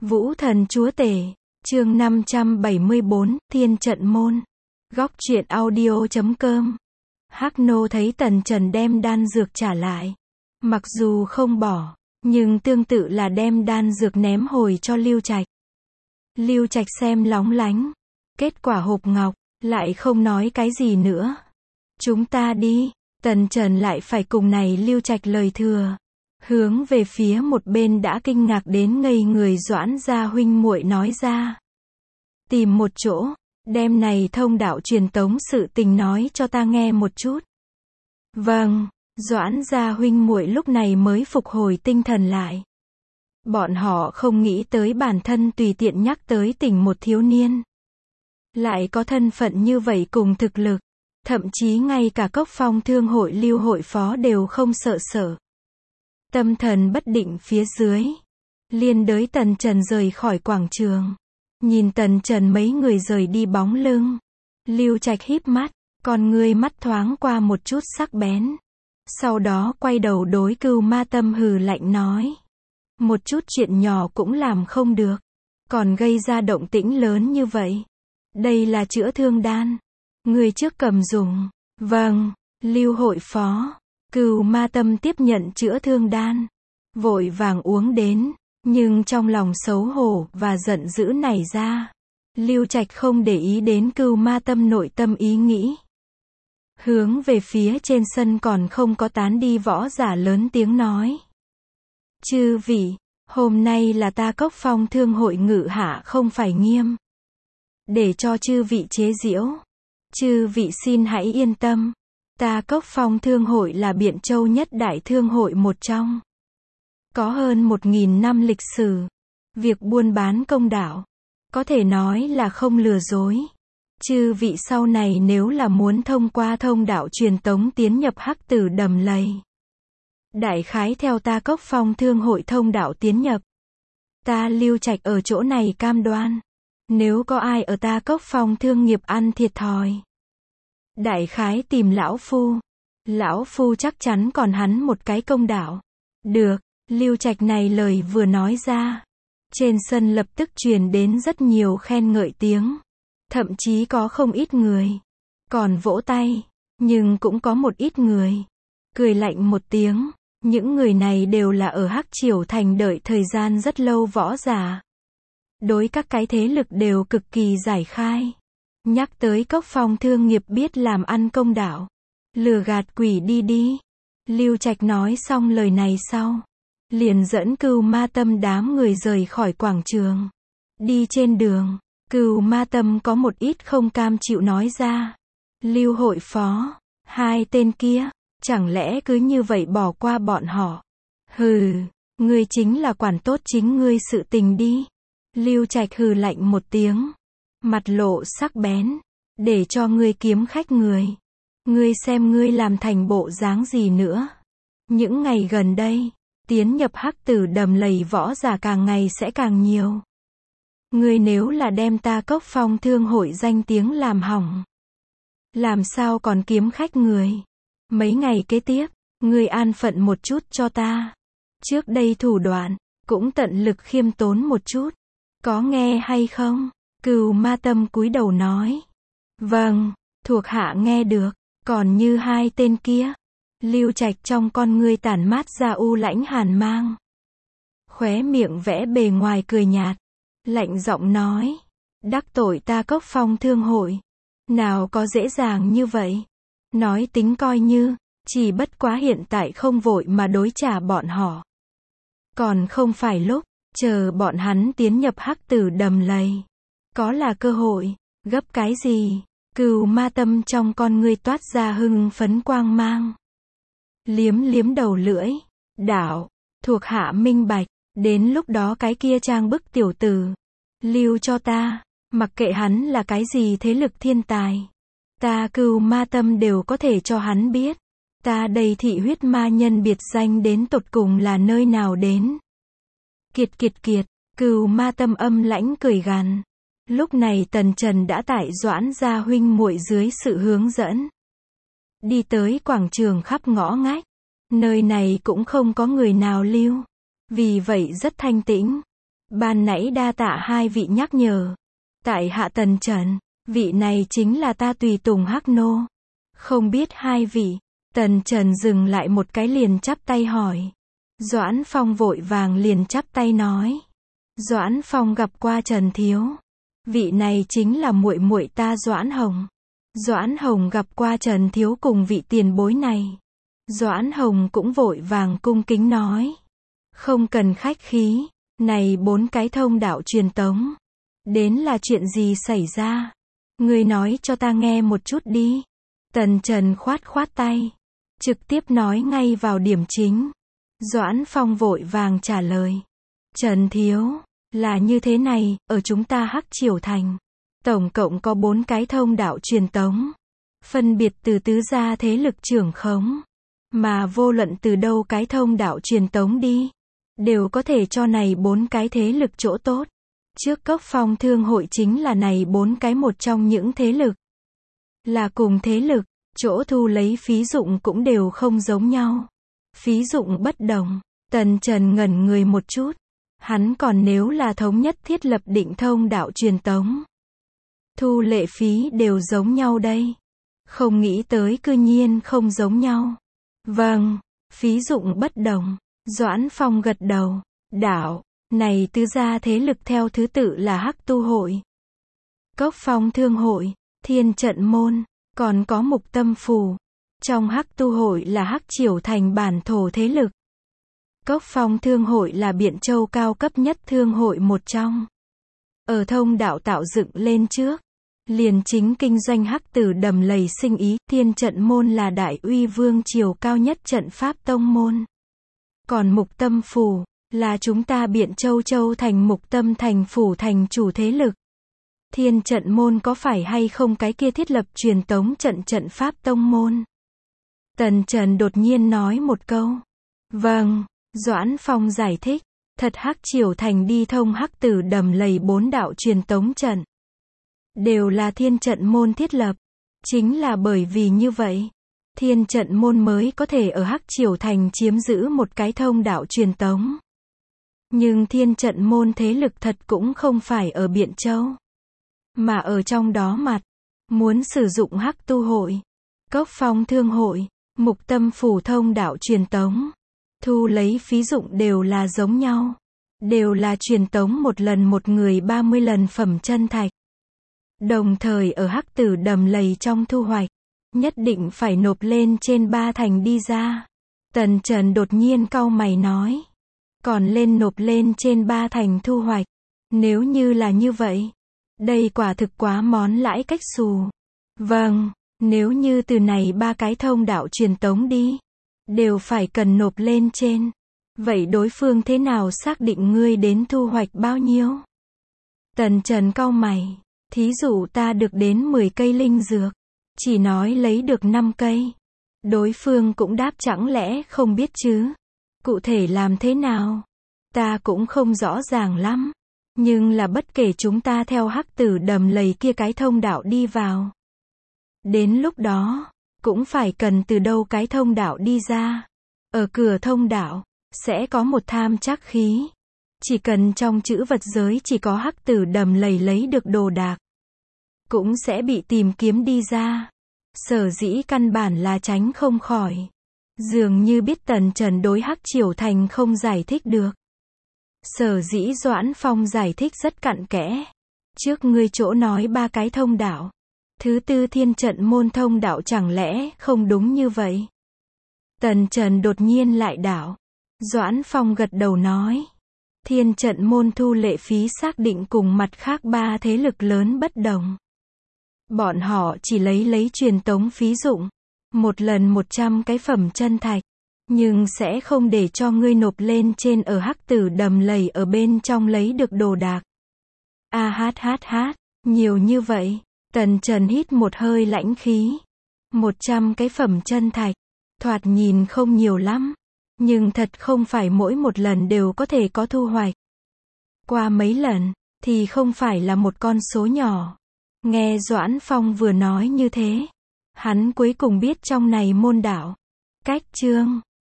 Vũ thần chúa tể, chương 574, Thiên trận môn. Góc truyện audio.com. Hắc Nô thấy Tần Trần đem đan dược trả lại. Mặc dù không bỏ, nhưng tương tự là đem đan dược ném hồi cho Lưu Trạch. Lưu Trạch xem lóng lánh. Kết quả hộp ngọc, lại không nói cái gì nữa. Chúng ta đi, Tần Trần lại phải cùng này Lưu Trạch lời thừa. Hướng về phía một bên đã kinh ngạc đến ngây người Doãn gia huynh muội nói ra. Tìm một chỗ, đem này thông đạo truyền tống sự tình nói cho ta nghe một chút. Vâng, Doãn gia huynh muội lúc này mới phục hồi tinh thần lại. Bọn họ không nghĩ tới bản thân tùy tiện nhắc tới tình một thiếu niên. Lại có thân phận như vậy cùng thực lực. Thậm chí ngay cả Cốc Phong Thương hội Lưu hội phó đều không sợ. Tâm thần bất định phía dưới. Liên đới Tần Trần rời khỏi quảng trường. Nhìn Tần Trần mấy người rời đi bóng lưng. Lưu Trạch híp mắt, con ngươi mắt thoáng qua một chút sắc bén. Sau đó quay đầu đối Cưu Ma Tâm hừ lạnh nói. Một chút chuyện nhỏ cũng làm không được. Còn gây ra động tĩnh lớn như vậy. Đây là chữa thương đan. Người trước cầm dùng. Vâng, Lưu hội phó. Cưu Ma Tâm tiếp nhận chữa thương đan. Vội vàng uống đến. Nhưng trong lòng xấu hổ và giận dữ nảy ra. Lưu Trạch không để ý đến Cưu Ma Tâm nội tâm ý nghĩ. Hướng về phía trên sân còn không có tán đi võ giả lớn tiếng nói. Chư vị, hôm nay là ta Cốc Phong Thương hội ngự hạ không phải nghiêm. Để cho chư vị chế giễu. Chư vị xin hãy yên tâm. Ta Cốc Phong Thương hội là Biện Châu nhất đại thương hội một trong. Có hơn 1000 năm lịch sử. Việc buôn bán công đạo. Có thể nói là không lừa dối. Chư vị sau này nếu là muốn thông qua thông đạo truyền tống tiến nhập Hắc Tử Đầm Lầy. Đại khái theo ta Cốc Phong Thương hội thông đạo tiến nhập. Ta Lưu Trạch ở chỗ này cam đoan. Nếu có ai ở ta Cốc Phong Thương nghiệp ăn thiệt thòi. Đại khái tìm lão phu. Lão phu chắc chắn còn hắn một cái công đạo. Được, Lưu Trạch này lời vừa nói ra. Trên sân lập tức truyền đến rất nhiều khen ngợi tiếng. Thậm chí có không ít người. Còn vỗ tay. Nhưng cũng có một ít người. Cười lạnh một tiếng. Những người này đều là ở Hắc Triều Thành đợi thời gian rất lâu võ giả. Đối các cái thế lực đều cực kỳ giải khai. Nhắc tới Cốc Phong Thương nghiệp biết làm ăn công đạo. Lừa gạt quỷ đi. Lưu Trạch nói xong lời này sau. Liền dẫn Cưu Ma Tâm đám người rời khỏi quảng trường. Đi trên đường, Cưu Ma Tâm có một ít không cam chịu nói ra. Lưu hội phó, hai tên kia, chẳng lẽ cứ như vậy bỏ qua bọn họ. Hừ, ngươi chính là quản tốt chính ngươi sự tình đi. Lưu Trạch hừ lạnh một tiếng. Mặt lộ sắc bén. Để cho ngươi kiếm khách người. Ngươi xem ngươi làm thành bộ dáng gì nữa. Những ngày gần đây, tiến nhập Hắc Tử Đầm Lầy võ giả càng ngày sẽ càng nhiều. Ngươi nếu là đem ta Cốc Phong Thương hội danh tiếng làm hỏng. Làm sao còn kiếm khách người. Mấy ngày kế tiếp, ngươi an phận một chút cho ta. Trước đây thủ đoạn, cũng tận lực khiêm tốn một chút. Có nghe hay không? Cưu Ma Tâm cúi đầu nói. Vâng, thuộc hạ nghe được. Còn như hai tên kia. Lưu Trạch trong con ngươi tản mát ra u lãnh hàn mang. Khóe miệng vẽ bề ngoài cười nhạt. Lạnh giọng nói. Đắc tội ta Cốc Phong Thương hội. Nào có dễ dàng như vậy. Nói tính coi như. Chỉ bất quá hiện tại không vội mà đối trả bọn họ. Còn không phải lúc. Chờ bọn hắn tiến nhập Hắc Tử Đầm Lầy. Có là cơ hội. Gấp cái gì? Cưu Ma Tâm trong con ngươi toát ra hưng phấn quang mang. Liếm đầu lưỡi. Đạo. Thuộc hạ minh bạch. Đến lúc đó cái kia trang bức tiểu tử. Lưu cho ta. Mặc kệ hắn là cái gì thế lực thiên tài. Ta Cưu Ma Tâm đều có thể cho hắn biết. Ta đây thị huyết ma nhân biệt danh đến tột cùng là nơi nào đến. Kiệt. Cưu Ma Tâm âm lãnh cười gằn. Lúc này Tần Trần đã tại Doãn gia huynh muội dưới sự hướng dẫn. Đi tới quảng trường khắp ngõ ngách. Nơi này cũng không có người nào lưu. Vì vậy rất thanh tĩnh. Ban nãy đa tạ hai vị nhắc nhở. Tại hạ Tần Trần, vị này chính là ta tùy tùng Hắc Nô. Không biết hai vị. Tần Trần dừng lại một cái liền chắp tay hỏi. Doãn Phong vội vàng liền chắp tay nói. Doãn Phong gặp qua Trần thiếu. Vị này chính là muội muội ta Doãn Hồng. Doãn Hồng gặp qua Trần thiếu cùng vị tiền bối này. Doãn Hồng cũng vội vàng cung kính nói. Không cần khách khí, này 4 cái thông đạo truyền tống. Đến là chuyện gì xảy ra? Ngươi nói cho ta nghe một chút đi. Tần Trần khoát khoát tay. Trực tiếp nói ngay vào điểm chính. Doãn Phong vội vàng trả lời. Trần thiếu, là như thế này, ở chúng ta Hắc Triều Thành. Tổng cộng có 4 cái thông đạo truyền tống. Phân biệt từ tứ gia thế lực trưởng khống. Mà vô luận từ đâu cái thông đạo truyền tống đi. Đều có thể cho này 4 cái thế lực chỗ tốt. Trước Cốc Phong Thương hội chính là này 4 cái một trong những thế lực. Là cùng thế lực, chỗ thu lấy phí dụng cũng đều không giống nhau. Phí dụng bất đồng. Tần Trần ngẩn người một chút. Hắn còn nếu là thống nhất thiết lập định thông đạo truyền tống. Thu lệ phí đều giống nhau đây. Không nghĩ tới cư nhiên không giống nhau. Vâng, phí dụng bất đồng. Doãn Phong gật đầu. Đạo, này tứ gia thế lực theo thứ tự là Hắc Tu hội, Cốc Phong Thương hội, Thiên Trận môn, còn có Mục Tâm phủ. Trong Hắc Tu hội là Hắc Triều Thành bản thổ thế lực. Cốc Phong Thương hội là Biện Châu cao cấp nhất thương hội một trong. Ở thông đạo tạo dựng lên trước, liền chính kinh doanh hắc tử đầm lầy sinh ý. Thiên Trận môn là Đại Uy Vương triều cao nhất trận pháp tông môn. Còn Mục Tâm phủ là chúng ta Biện Châu Châu thành Mục Tâm thành phủ thành chủ thế lực. Thiên Trận môn có phải hay không cái kia thiết lập truyền tống trận pháp tông môn? Tần Trần đột nhiên nói một câu. Vâng, Doãn Phong giải thích. Thật Hắc Triều Thành đi thông hắc tử đầm lầy 4 đạo truyền tống trận. Đều là Thiên Trận môn thiết lập. Chính là bởi vì như vậy. Thiên Trận môn mới có thể ở Hắc Triều Thành chiếm giữ một cái thông đạo truyền tống. Nhưng Thiên Trận môn thế lực thật cũng không phải ở Biện Châu. Mà ở trong đó mặt. Muốn sử dụng Hắc Tu hội, Cốc Phong Thương hội, Mục Tâm phủ thông đạo truyền tống. Thu lấy phí dụng đều là giống nhau. Đều là truyền tống một lần một người 30 lần phẩm chân thạch. Đồng thời ở hắc tử đầm lầy trong thu hoạch. Nhất định phải nộp lên trên 3 thành đi ra. Tần Trần đột nhiên cau mày nói. Còn lên nộp lên trên 3 thành thu hoạch. Nếu như là như vậy. Đây quả thực quá món lãi cách xù. Vâng, nếu như từ này 3 cái thông đạo truyền tống đi. Đều phải cần nộp lên trên. Vậy đối phương thế nào xác định ngươi đến thu hoạch bao nhiêu? Tần Trần cau mày. Thí dụ ta được đến 10 cây linh dược. Chỉ nói lấy được 5 cây. Đối phương cũng đáp chẳng lẽ không biết chứ? Cụ thể làm thế nào? Ta cũng không rõ ràng lắm. Nhưng là bất kể chúng ta theo hắc tử đầm lầy kia cái thông đạo đi vào. Đến lúc đó, cũng phải cần từ đâu cái thông đạo đi ra. Ở cửa thông đạo, sẽ có một tham trắc khí. Chỉ cần trong chữ vật giới chỉ có hắc tử đầm lầy lấy được đồ đạc. Cũng sẽ bị tìm kiếm đi ra. Sở dĩ căn bản là tránh không khỏi. Dường như biết Tần Trần đối Hắc Triều Thành không giải thích được. Sở dĩ Doãn Phong giải thích rất cặn kẽ. Trước ngươi chỗ nói 3 cái thông đạo. Thứ tư Thiên Trận môn thông đạo chẳng lẽ không đúng như vậy? Tần Trần đột nhiên lại đảo. Doãn Phong gật đầu nói. Thiên Trận môn thu lệ phí xác định cùng mặt khác 3 thế lực lớn bất đồng. Bọn họ chỉ lấy truyền tống phí dụng. Một lần 100 cái phẩm chân thạch. Nhưng sẽ không để cho ngươi nộp lên trên ở hắc tử đầm lầy ở bên trong lấy được đồ đạc. Nhiều như vậy. Tần Trần hít một hơi lãnh khí. 100 cái phẩm chân thạch. Thoạt nhìn không nhiều lắm. Nhưng thật không phải mỗi một lần đều có thể có thu hoạch. Qua mấy lần, thì không phải là một con số nhỏ. Nghe Doãn Phong vừa nói như thế. Hắn cuối cùng biết trong này môn đạo. Cách chương